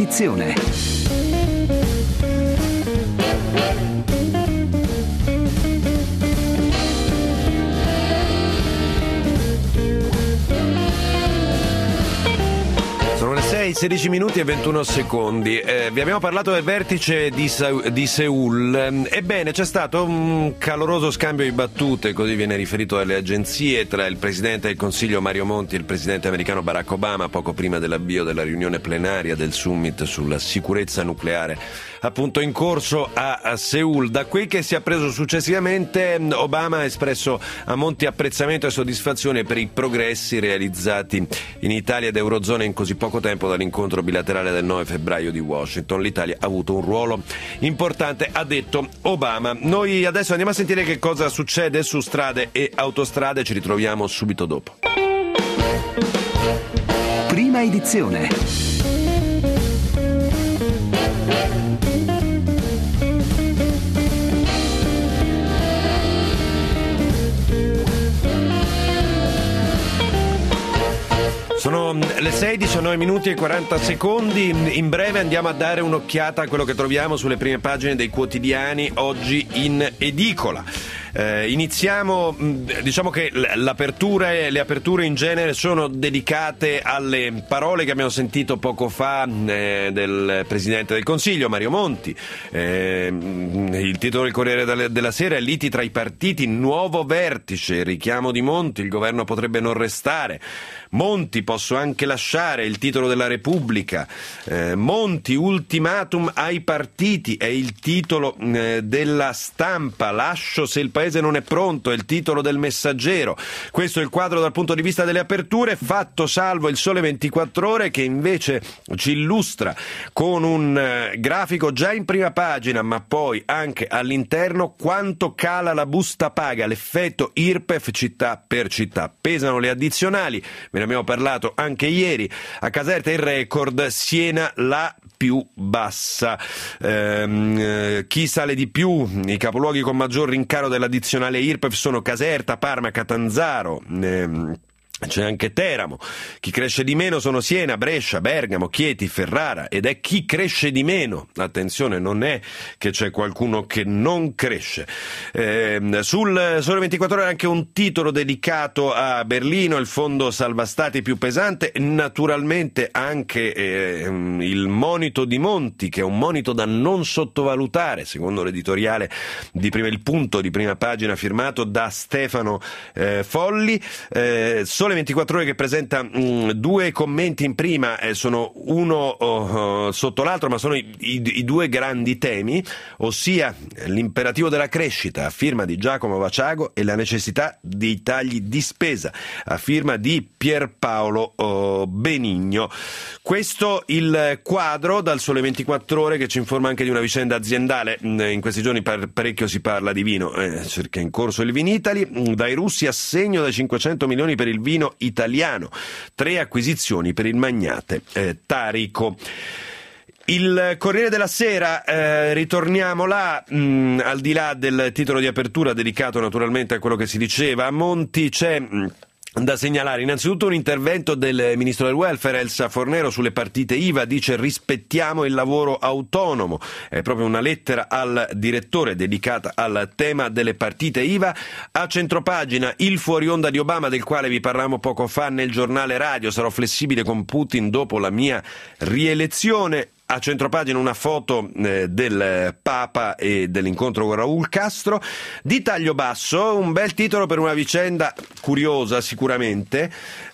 edizione. Sono le 16 minuti e 21 secondi. Vi abbiamo parlato del vertice di Seul. Ebbene, c'è stato un caloroso scambio di battute, così viene riferito dalle agenzie, tra il Presidente del Consiglio Mario Monti e il Presidente americano Barack Obama, poco prima dell'avvio della riunione plenaria del Summit sulla sicurezza nucleare, appunto in corso a Seul. Da quel che si è appreso successivamente, Obama ha espresso a Monti apprezzamento e soddisfazione per i progressi realizzati in Italia ed Eurozona in così poco tempo dall'incontro bilaterale del 9 febbraio di Washington. L'Italia ha avuto un ruolo importante, ha detto Obama. Noi adesso andiamo a sentire che cosa succede su strade e autostrade, ci ritroviamo subito dopo. Prima edizione. Sono le 19 minuti e 40 secondi. In breve andiamo a dare un'occhiata a quello che troviamo sulle prime pagine dei quotidiani oggi in edicola. Iniziamo, diciamo che le aperture in genere sono dedicate alle parole che abbiamo sentito poco fa del Presidente del Consiglio Mario Monti. Il titolo del Corriere della Sera è liti tra i partiti, nuovo vertice, richiamo di Monti, il governo potrebbe non restare. Monti, posso anche lasciare, il titolo della Repubblica. Monti, ultimatum ai partiti, è il titolo della Stampa. Lascio se il paese non è pronto, è il titolo del Messaggero. Questo è il quadro dal punto di vista delle aperture, fatto salvo il Sole 24 Ore, che invece ci illustra con un grafico già in prima pagina, ma poi anche all'interno, quanto cala la busta paga, l'effetto IRPEF città per città. Pesano le addizionali, ve ne abbiamo parlato anche ieri. A Caserta il record, Siena la più bassa. Chi sale di più? I capoluoghi con maggior rincaro dell'addizionale IRPEF sono Caserta, Parma, Catanzaro. C'è anche Teramo. Chi cresce di meno sono Siena, Brescia, Bergamo, Chieti, Ferrara, ed è chi cresce di meno. Attenzione, non è che c'è qualcuno che non cresce. Sul Sole 24 Ore anche un titolo dedicato a Berlino, il fondo salva stati più pesante, naturalmente anche il monito di Monti, che è un monito da non sottovalutare, secondo l'editoriale il punto di prima pagina firmato da Stefano Folli. Sole 24 Ore che presenta due commenti in prima, sono uno sotto l'altro, ma sono i due grandi temi, ossia l'imperativo della crescita a firma di Giacomo Vaciago e la necessità dei tagli di spesa a firma di Pierpaolo Benigno. Questo il quadro dal Sole 24 Ore, che ci informa anche di una vicenda aziendale. In questi giorni parecchio si parla di vino, perché è in corso il Vinitaly. Dai russi assegno da 500 milioni per il vino italiano, 3 acquisizioni per il magnate Tarico. Il Corriere della Sera, ritorniamo là, al di là del titolo di apertura dedicato naturalmente a quello che si diceva a Monti, c'è da segnalare innanzitutto un intervento del ministro del welfare Elsa Fornero sulle partite IVA. Dice: rispettiamo il lavoro autonomo. È proprio una lettera al direttore dedicata al tema delle partite IVA. A centropagina il fuori onda di Obama, del quale vi parlavamo poco fa nel giornale radio: sarò flessibile con Putin dopo la mia rielezione. A centropagina una foto del Papa e dell'incontro con Raul Castro. Di taglio basso, un bel titolo per una vicenda curiosa sicuramente.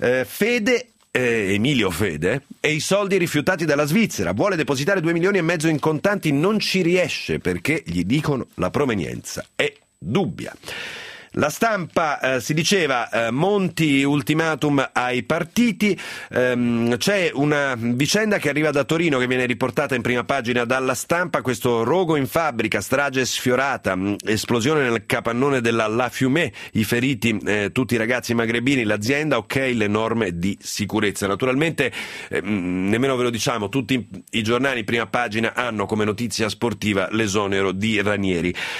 Emilio Fede e i soldi rifiutati dalla Svizzera. Vuole depositare 2,5 milioni in contanti, non ci riesce perché gli dicono la provenienza è dubbia. La Stampa si diceva Monti ultimatum ai partiti. C'è una vicenda che arriva da Torino che viene riportata in prima pagina dalla Stampa. Questo rogo in fabbrica, strage sfiorata, esplosione nel capannone della La Fiumé, i feriti tutti i ragazzi magrebini, l'azienda ok le norme di sicurezza. Naturalmente nemmeno ve lo diciamo, tutti i giornali in prima pagina hanno come notizia sportiva l'esonero di Ranieri.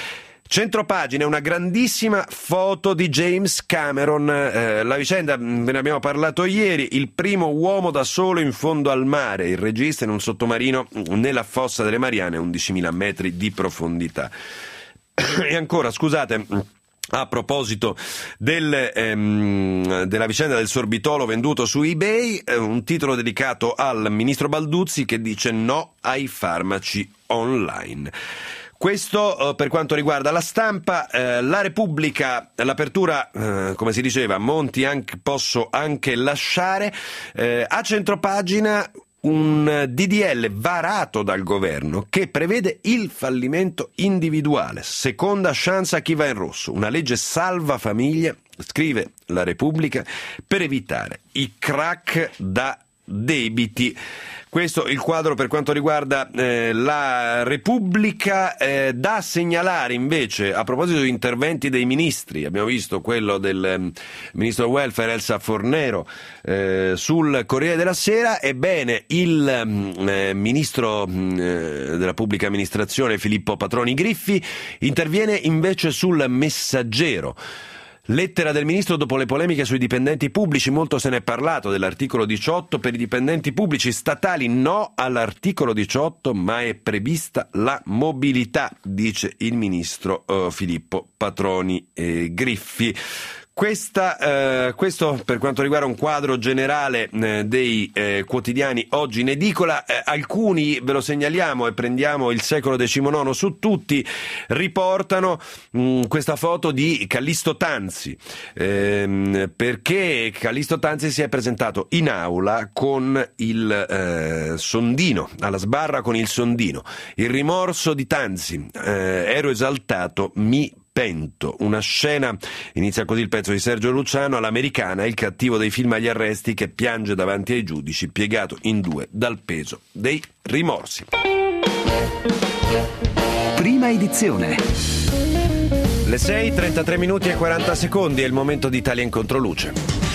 Centropagina, una grandissima foto di James Cameron, la vicenda ve ne abbiamo parlato ieri, il primo uomo da solo in fondo al mare, il regista in un sottomarino nella fossa delle Mariane a 11.000 metri di profondità. E ancora, scusate, a proposito della vicenda del sorbitolo venduto su eBay, un titolo dedicato al ministro Balduzzi che dice no ai farmaci online. Questo per quanto riguarda la stampa. La Repubblica, l'apertura, come si diceva, posso anche lasciare. A centropagina un DDL varato dal governo che prevede il fallimento individuale, seconda chance a chi va in rosso, una legge salva famiglie, scrive la Repubblica, per evitare i crack da debiti. Questo il quadro per quanto riguarda la Repubblica. Da segnalare invece, a proposito di interventi dei ministri, abbiamo visto quello del ministro del welfare Elsa Fornero sul Corriere della Sera. Ebbene, il ministro della pubblica amministrazione Filippo Patroni Griffi interviene invece sul Messaggero. Lettera del ministro dopo le polemiche sui dipendenti pubblici, molto se ne è parlato dell'articolo 18 per i dipendenti pubblici statali, no all'articolo 18 ma è prevista la mobilità, dice il ministro Filippo Patroni Griffi. Questo per quanto riguarda un quadro generale dei quotidiani oggi in edicola. Alcuni ve lo segnaliamo e prendiamo il Secolo XIX su tutti, riportano questa foto di Callisto Tanzi, perché Callisto Tanzi si è presentato in aula con il sondino, alla sbarra con il sondino. Il rimorso di Tanzi, ero esaltato, mi pento. Una scena, inizia così il pezzo di Sergio Luciano, all'americana, il cattivo dei film agli arresti che piange davanti ai giudici, piegato in due dal peso dei rimorsi. Prima edizione. Le 6, 33 minuti e 40 secondi è il momento di Italia in controluce.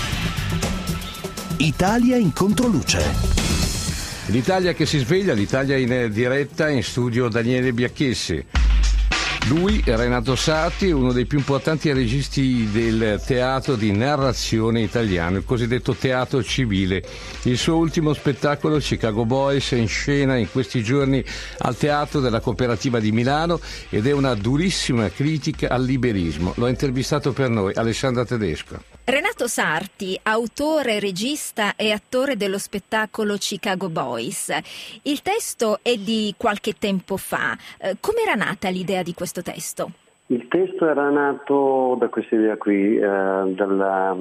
Italia in controluce. L'Italia che si sveglia, l'Italia in diretta, in studio Daniele Biacchessi. Lui, Renato Sarti, uno dei più importanti registi del teatro di narrazione italiano, il cosiddetto teatro civile. Il suo ultimo spettacolo, Chicago Boys, è in scena in questi giorni al Teatro della Cooperativa di Milano ed è una durissima critica al liberismo. Lo ha intervistato per noi Alessandra Tedesco. Renato Sarti, autore, regista e attore dello spettacolo Chicago Boys. Il testo è di qualche tempo fa. Com'era nata l'idea di questo testo? Il testo era nato da questa idea qui, dalla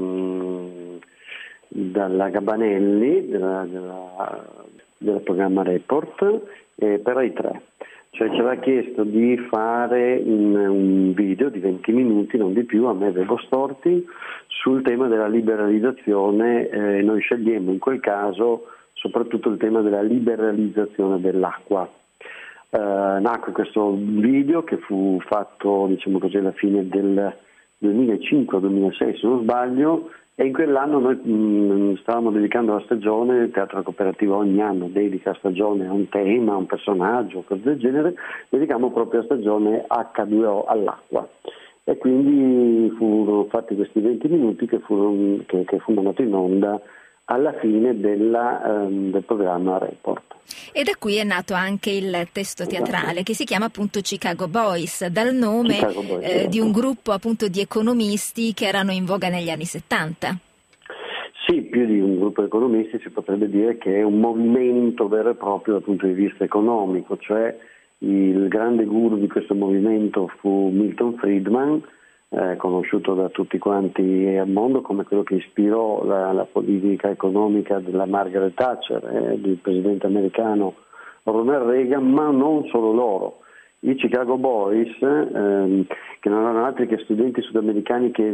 Gabanelli, del programma Report, per Rai 3. Cioè ci aveva chiesto di fare un video di 20 minuti, non di più, a me Vevo Storti, sul tema della liberalizzazione. Noi scegliemmo in quel caso soprattutto il tema della liberalizzazione dell'acqua. Nacque questo video che fu fatto, diciamo così, alla fine del 2005-2006 se non sbaglio, e in quell'anno noi stavamo dedicando la stagione, il Teatro Cooperativo ogni anno dedica stagione a un tema, a un personaggio, cose del genere, dedicammo proprio la stagione H2O all'acqua. E quindi furono fatti questi 20 minuti che furono andati in onda alla fine del programma Report. E da qui è nato anche il testo teatrale che si chiama appunto Chicago Boys, dal nome di un gruppo appunto di economisti che erano in voga negli anni 70. Sì, più di un gruppo di economisti si potrebbe dire che è un movimento vero e proprio dal punto di vista economico, cioè il grande guru di questo movimento fu Milton Friedman, conosciuto da tutti quanti al mondo come quello che ispirò la politica economica della Margaret Thatcher, del presidente americano Ronald Reagan, ma non solo loro. I Chicago Boys, che non erano altri che studenti sudamericani che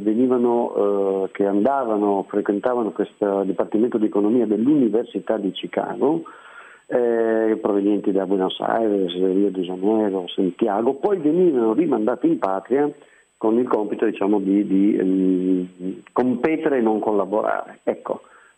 frequentavano questo dipartimento di economia dell'Università di Chicago, provenienti da Buenos Aires, Rio de Janeiro, Santiago, poi venivano rimandati in patria con il compito, diciamo, di competere e non collaborare. Ecco,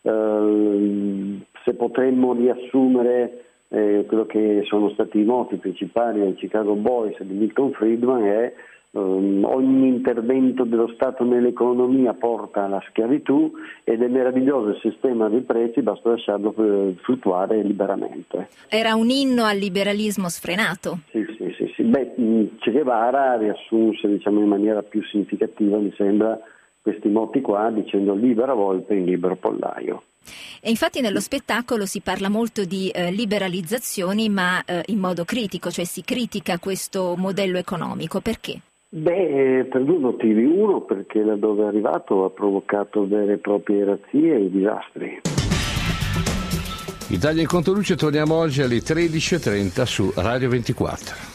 se potremmo riassumere quello che sono stati i moti principali del Chicago Boys e di Milton Friedman è ogni intervento dello Stato nell'economia porta alla schiavitù ed è meraviglioso il sistema dei prezzi, basta lasciarlo fluttuare liberamente. Era un inno al liberalismo sfrenato. Sì. Che Guevara riassunse in maniera più significativa, mi sembra, questi motti qua dicendo libera volpe in libero pollaio. E infatti nello spettacolo si parla molto di liberalizzazioni, ma in modo critico, cioè si critica questo modello economico. Perché? Per due motivi. Uno, perché da dove è arrivato ha provocato vere e proprie razzie e disastri. Italia in Controluce, torniamo oggi alle 13.30 su Radio 24.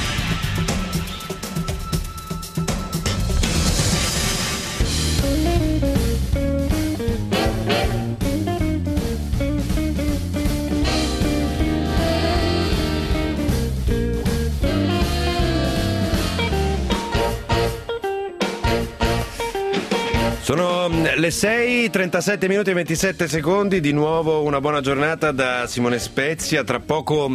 Sono le 6:37 minuti e 27 secondi, di nuovo una buona giornata da Simone Spezia. Tra poco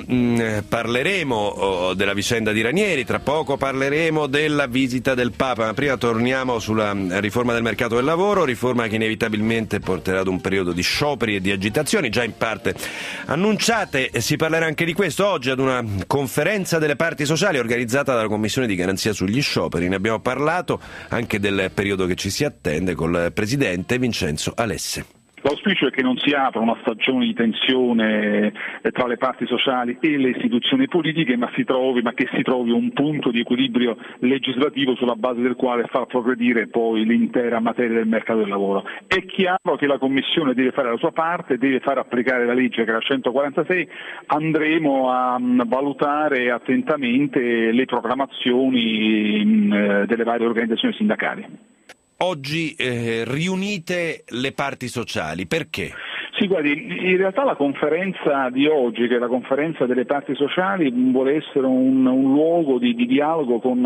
parleremo della vicenda di Ranieri, tra poco parleremo della visita del Papa, ma prima torniamo sulla riforma del mercato del lavoro, riforma che inevitabilmente porterà ad un periodo di scioperi e di agitazioni, già in parte annunciate. Si parlerà anche di questo oggi ad una conferenza delle parti sociali organizzata dalla Commissione di garanzia sugli scioperi. Ne abbiamo parlato anche del periodo che ci si attende col presidente Vincenzo Alesse. L'auspicio è che non si apra una stagione di tensione tra le parti sociali e le istituzioni politiche, ma che si trovi un punto di equilibrio legislativo sulla base del quale far progredire poi l'intera materia del mercato del lavoro. È chiaro che la Commissione deve fare la sua parte, deve far applicare la legge che è la 146, andremo a valutare attentamente le proclamazioni delle varie organizzazioni sindacali. Oggi riunite le parti sociali, perché? Sì, guardi, in realtà la conferenza di oggi, che è la conferenza delle parti sociali, vuole essere un luogo di dialogo con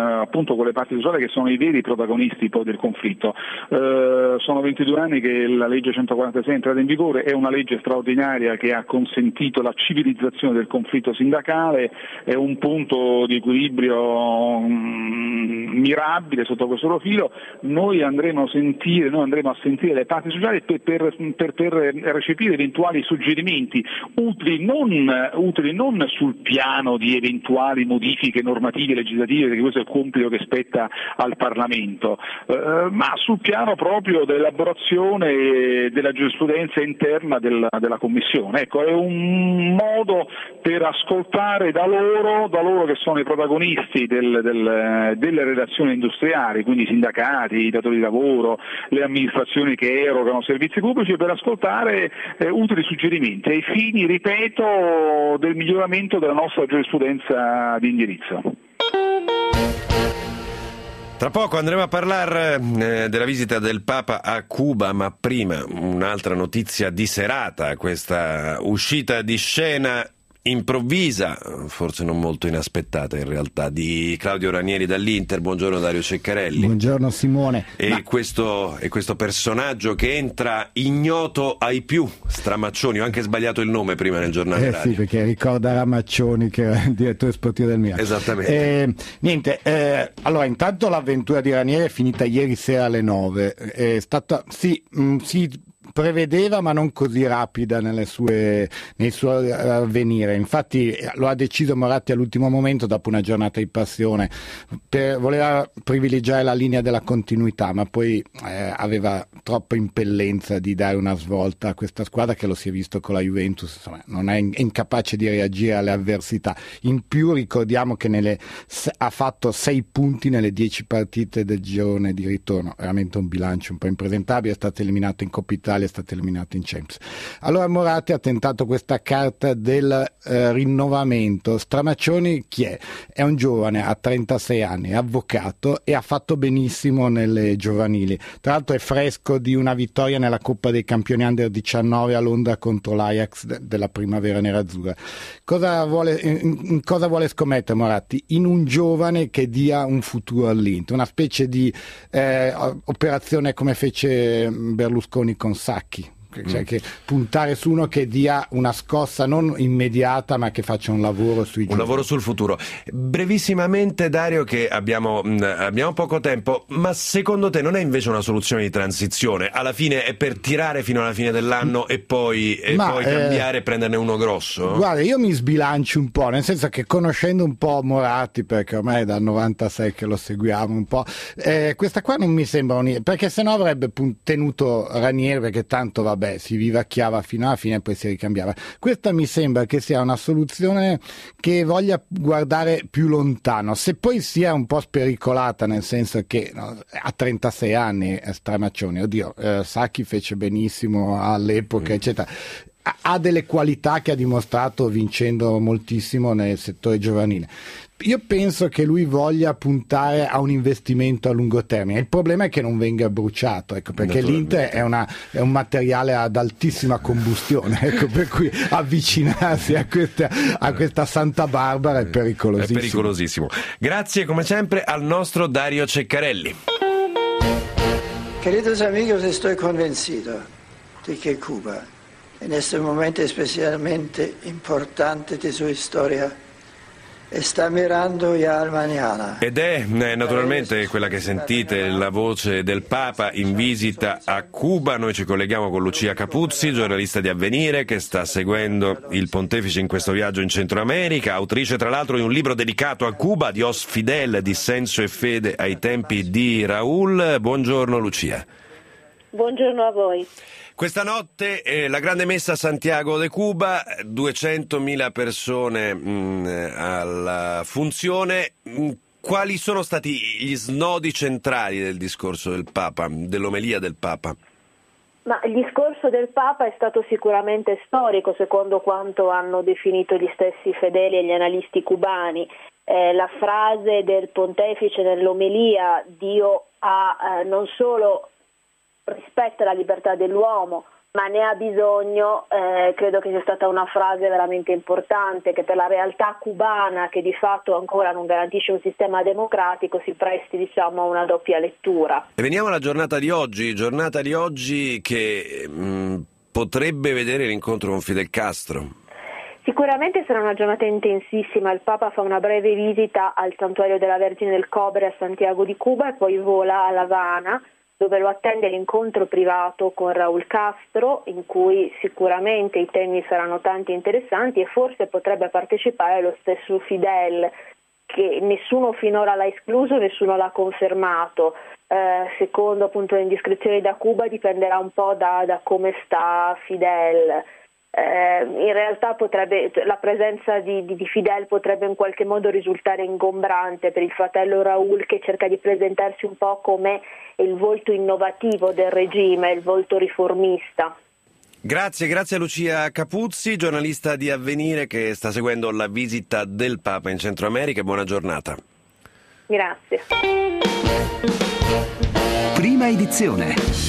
le parti sociali, che sono i veri protagonisti poi del conflitto. Sono 22 anni che la legge 146 è entrata in vigore, è una legge straordinaria che ha consentito la civilizzazione del conflitto sindacale, è un punto di equilibrio mirabile sotto questo profilo. Noi andremo a sentire le parti sociali per recepire eventuali suggerimenti utili non sul piano di eventuali modifiche normative e legislative, perché questo è il compito che spetta al Parlamento, ma sul piano proprio dell'elaborazione della giurisprudenza interna della Commissione. Ecco, è un modo per ascoltare da loro che sono i protagonisti delle relazioni industriali, quindi i sindacati, i datori di lavoro, le amministrazioni che erogano servizi pubblici, per ascoltare utili suggerimenti ai fini, ripeto, del miglioramento della nostra giurisprudenza di indirizzo. Tra poco andremo a parlare della visita del Papa a Cuba, ma prima un'altra notizia di serata, questa uscita di scena improvvisa, forse non molto inaspettata in realtà, di Claudio Ranieri dall'Inter. Buongiorno Dario Ceccarelli. Buongiorno Simone. Questo personaggio che entra ignoto ai più, Stramaccioni, ho anche sbagliato il nome prima nel giornale radio. Sì, perché ricorda Ramaccioni, che era il direttore sportivo del Milan. Esattamente. Allora, intanto l'avventura di Ranieri è finita ieri sera alle 9. È stata, si prevedeva, ma non così rapida nei suoi avvenire. Infatti lo ha deciso Moratti all'ultimo momento, dopo una giornata di passione, voleva privilegiare la linea della continuità, ma poi aveva troppa impellenza di dare una svolta a questa squadra, che lo si è visto con la Juventus, insomma, non è incapace di reagire alle avversità. In più ricordiamo che ha fatto 6 punti nelle 10 partite del girone di ritorno, veramente un bilancio un po' impresentabile. È stato eliminato in Coppa Italia, è stato eliminato in Champions. Allora Moratti ha tentato questa carta del rinnovamento. Stramaccioni chi è? È un giovane, ha 36 anni, è avvocato e ha fatto benissimo nelle giovanili. Tra l'altro è fresco di una vittoria nella Coppa dei Campioni Under 19 a Londra contro l'Ajax della primavera nerazzurra. Cosa vuole scommettere Moratti? In un giovane che dia un futuro all'Inter, una specie di operazione come fece Berlusconi con Sacchi. cioè che puntare su uno che dia una scossa non immediata ma che faccia un lavoro sui giovani. Un lavoro sul futuro. Brevissimamente, Dario, che abbiamo poco tempo, ma secondo te non è invece una soluzione di transizione? Alla fine è per tirare fino alla fine dell'anno e poi cambiare e prenderne uno grosso? Guarda, io mi sbilancio un po', nel senso che conoscendo un po' Moratti, perché ormai è dal 96 che lo seguiamo un po', questa qua non mi sembra perché sennò avrebbe tenuto Ranieri, perché tanto vabbè si vivacchiava fino alla fine e poi si ricambiava. Questa mi sembra che sia una soluzione che voglia guardare più lontano, se poi sia un po' spericolata, nel senso che a 36 anni Stramaccioni, oddio, Sacchi fece benissimo all'epoca eccetera, ha delle qualità che ha dimostrato vincendo moltissimo nel settore giovanile. Io penso che lui voglia puntare a un investimento a lungo termine. Il problema è che non venga bruciato, ecco, perché l'Inter è un materiale ad altissima combustione, ecco, per cui avvicinarsi a questa Santa Barbara è pericolosissimo. È pericolosissimo. Grazie come sempre al nostro Dario Ceccarelli. Queridos amigos, estoy convencido de que Cuba, en este momento especialmente importante de su historia, sta mirando ya al mañana. Ed è naturalmente quella che sentite, la voce del Papa in visita a Cuba. Noi ci colleghiamo con Lucia Capuzzi, giornalista di Avvenire, che sta seguendo il pontefice in questo viaggio in Centro America, autrice tra l'altro di un libro dedicato a Cuba, Dios Fidel, Dissenso e fede ai tempi di Raúl. Buongiorno Lucia. Buongiorno a voi. Questa notte la grande messa a Santiago de Cuba, 200.000 persone alla funzione. Quali sono stati gli snodi centrali del discorso del Papa, dell'omelia del Papa? Ma il discorso del Papa è stato sicuramente storico, secondo quanto hanno definito gli stessi fedeli e gli analisti cubani. La frase del pontefice nell'omelia, Dio ha non solo rispetta la libertà dell'uomo, ma ne ha bisogno, credo che sia stata una frase veramente importante, che per la realtà cubana, che di fatto ancora non garantisce un sistema democratico, si presti, diciamo, a una doppia lettura. E veniamo alla giornata di oggi che potrebbe vedere l'incontro con Fidel Castro. Sicuramente sarà una giornata intensissima. Il Papa fa una breve visita al santuario della Vergine del Cobre a Santiago di Cuba e poi vola a La Habana, dove lo attende l'incontro privato con Raúl Castro, in cui sicuramente i temi saranno tanti e interessanti, e forse potrebbe partecipare lo stesso Fidel, che nessuno finora l'ha escluso, nessuno l'ha confermato. Secondo appunto le indiscrezioni da Cuba dipenderà un po' da come sta Fidel. In realtà la presenza di Fidel potrebbe in qualche modo risultare ingombrante per il fratello Raúl, che cerca di presentarsi un po' come il volto innovativo del regime, il volto riformista. Grazie a Lucia Capuzzi, giornalista di Avvenire, che sta seguendo la visita del Papa in Centro America. Buona giornata. Grazie. Prima edizione.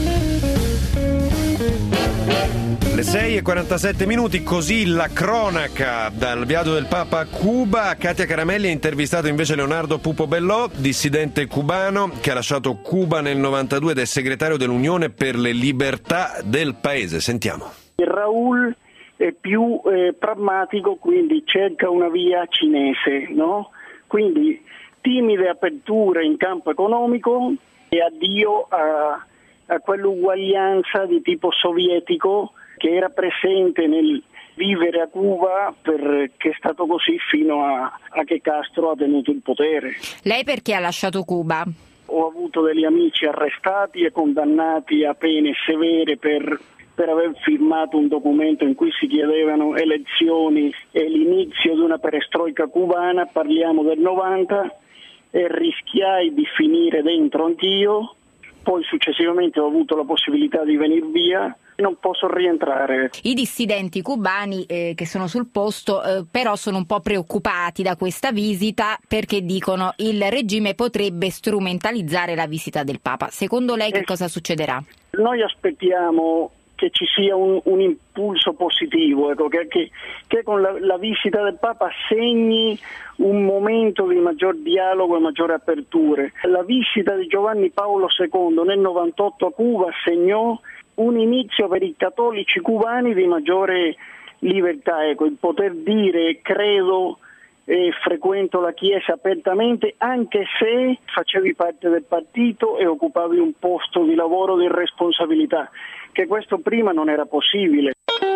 Le 6:47, così la cronaca dal viaggio del Papa a Cuba. Katia Caramelli ha intervistato invece Leonardo Pupo Bellò, dissidente cubano che ha lasciato Cuba nel 92 ed è segretario dell'Unione per le libertà del paese. Sentiamo. Raúl è più pragmatico, quindi cerca una via cinese, no? Quindi timide aperture in campo economico e addio a quell'uguaglianza di tipo sovietico che era presente nel vivere a Cuba, perché è stato così fino a che Castro ha tenuto il potere. Lei perché ha lasciato Cuba? Ho avuto degli amici arrestati e condannati a pene severe per aver firmato un documento in cui si chiedevano elezioni e l'inizio di una perestroica cubana, parliamo del 90, e rischiai di finire dentro anch'io. Poi successivamente ho avuto la possibilità di venire via, non posso rientrare. I dissidenti cubani che sono sul posto però sono un po' preoccupati da questa visita, perché dicono il regime potrebbe strumentalizzare la visita del Papa. Secondo lei che cosa succederà? Noi aspettiamo che ci sia un impulso positivo, ecco, che con la visita del Papa segni un momento di maggior dialogo e maggiori aperture. La visita di Giovanni Paolo II nel 98 a Cuba segnò un inizio per i cattolici cubani di maggiore libertà, ecco, il poter dire credo e frequento la Chiesa apertamente anche se facevi parte del partito e occupavi un posto di lavoro di responsabilità, che questo prima non era possibile.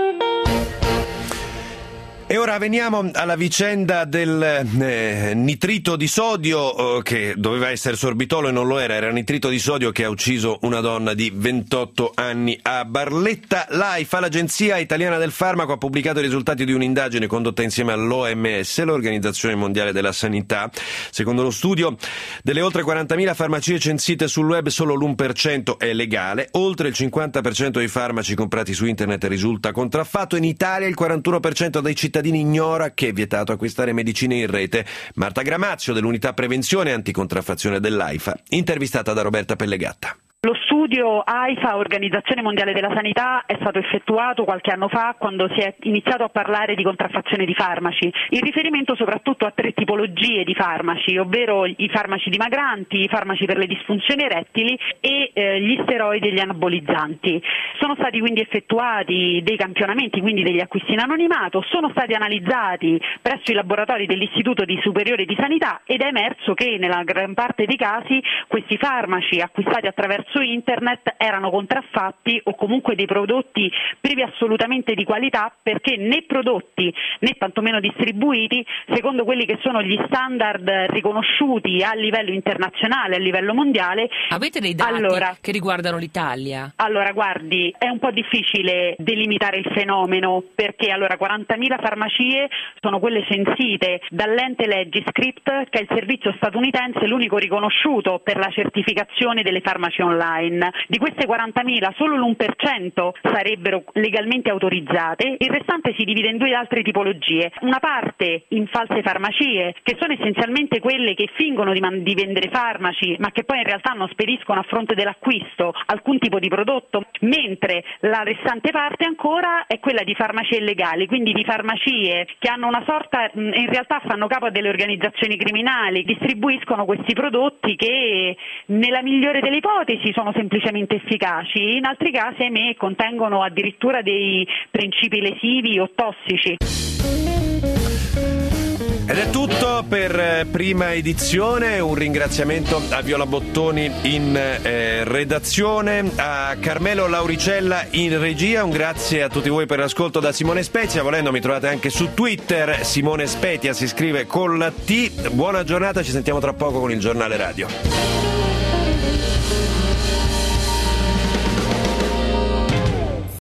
E ora veniamo alla vicenda del nitrito di sodio, che doveva essere sorbitolo e non lo era nitrito di sodio che ha ucciso una donna di 28 anni a Barletta. L'AIFA, l'Agenzia Italiana del Farmaco, ha pubblicato i risultati di un'indagine condotta insieme all'OMS, l'Organizzazione Mondiale della Sanità. Secondo lo studio, delle oltre 40.000 farmacie censite sul web solo l'1% è legale, oltre il 50% dei farmaci comprati su internet risulta contraffatto. In Italia il 41% dei cittadini ignora che è vietato acquistare medicine in rete. Marta Gramazio dell'unità prevenzione e anticontraffazione dell'AIFA, intervistata da Roberta Pellegatta. Lo studio AIFA, Organizzazione Mondiale della Sanità, è stato effettuato qualche anno fa quando si è iniziato a parlare di contraffazione di farmaci, in riferimento soprattutto a 3 tipologie di farmaci, ovvero i farmaci dimagranti, i farmaci per le disfunzioni erettili e gli steroidi e gli anabolizzanti. Sono stati quindi effettuati dei campionamenti, quindi degli acquisti in anonimato, sono stati analizzati presso i laboratori dell'Istituto Superiore di Sanità ed è emerso che nella gran parte dei casi questi farmaci acquistati attraverso internet erano contraffatti o comunque dei prodotti privi assolutamente di qualità, perché né prodotti né tantomeno distribuiti secondo quelli che sono gli standard riconosciuti a livello internazionale, a livello mondiale. Avete dei dati che riguardano l'Italia? Allora, guardi, è un po' difficile delimitare il fenomeno, perché 40.000 farmacie sono quelle censite dall'ente Legiscript, che è il servizio statunitense, l'unico riconosciuto per la certificazione delle farmacie online. Di queste 40.000 solo l'1% sarebbero legalmente autorizzate, il restante si divide in 2 altre tipologie, una parte in false farmacie, che sono essenzialmente quelle che fingono di vendere farmaci ma che poi in realtà non spediscono a fronte dell'acquisto alcun tipo di prodotto, mentre la restante parte ancora è quella di farmacie illegali, quindi di farmacie che hanno una sorta, in realtà fanno capo a delle organizzazioni criminali, distribuiscono questi prodotti che nella migliore delle ipotesi sono semplicemente efficaci, in altri casi, ahimè, contengono addirittura dei principi lesivi o tossici. Ed è tutto per prima edizione. Un ringraziamento a Viola Bottoni in redazione, a Carmelo Lauricella in regia. Un grazie a tutti voi per l'ascolto da Simone Spezia. Volendo mi trovate anche su Twitter, Simone Spetia si scrive con la T. Buona giornata, ci sentiamo tra poco con il giornale radio.